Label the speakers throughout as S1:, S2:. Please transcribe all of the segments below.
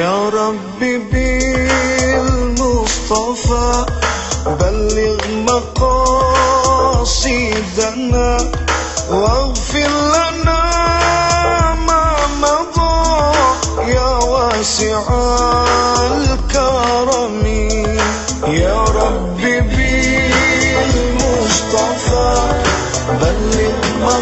S1: يا ربي بالمصطفى بلغ مقاصدنا واغفر لنا ما مضى يا واسع الكرم. يا ربي بالمصطفى بلغ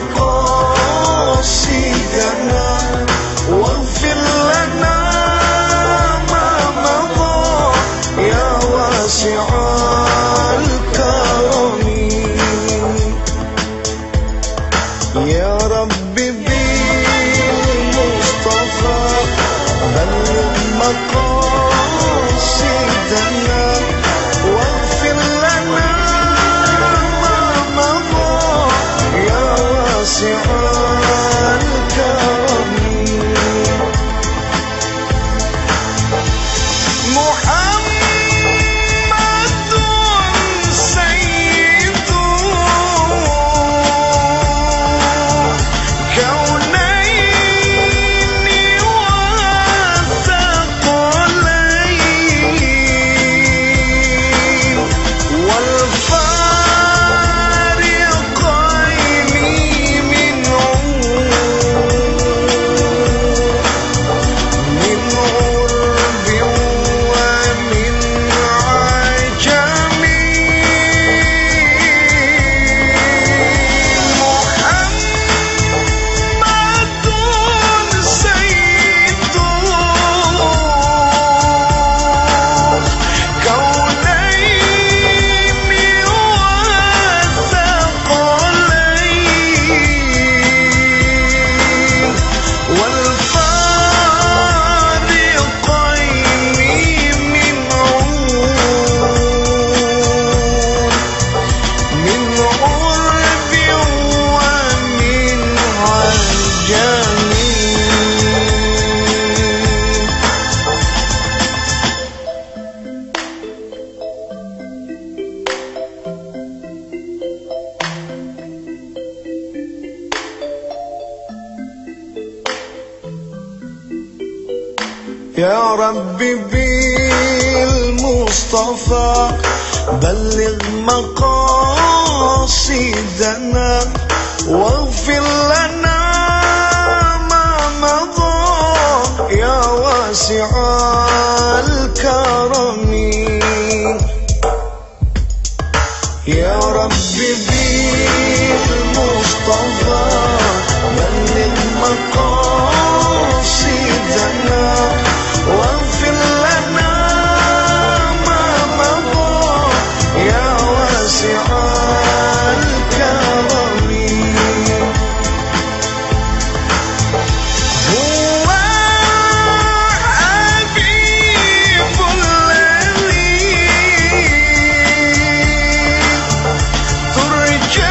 S1: مقاصدنا واغفر لنا ما مضى يا واسع الكرم. يا ربي بالمصطفى بلغ مقاصدنا واغفر لنا ما مضى يا واسع الكرم. محمد سيد كونين وثقلين والفارقين من يا ربي بالمصطفى بلغ مقاصدنا واغفر لنا ما مضى يا واسع الكرم. يا ربي بالمصطفى بلغ مقاصدنا واغفر لنا ما مضى يا واسع الكرم. هو حبيب الذي ترجى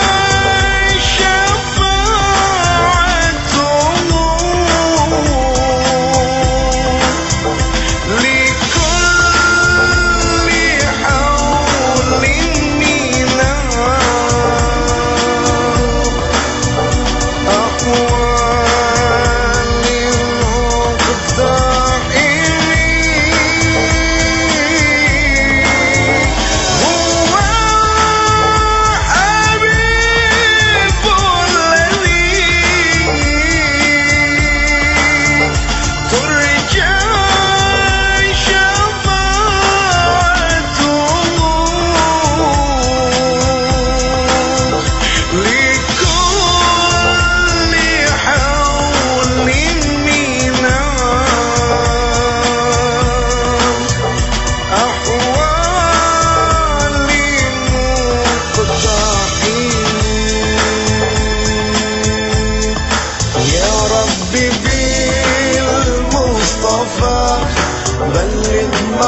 S1: بلغ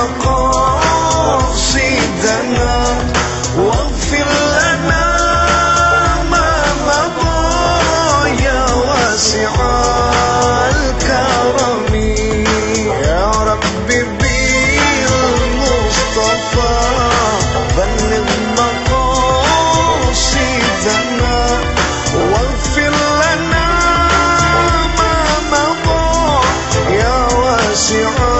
S1: مقاصدنا واغفر لنا ما مضى يا واسع الكرم. يا ربي بالمصطفى بلغ مقاصدنا واغفر لنا ما مضى يا واسع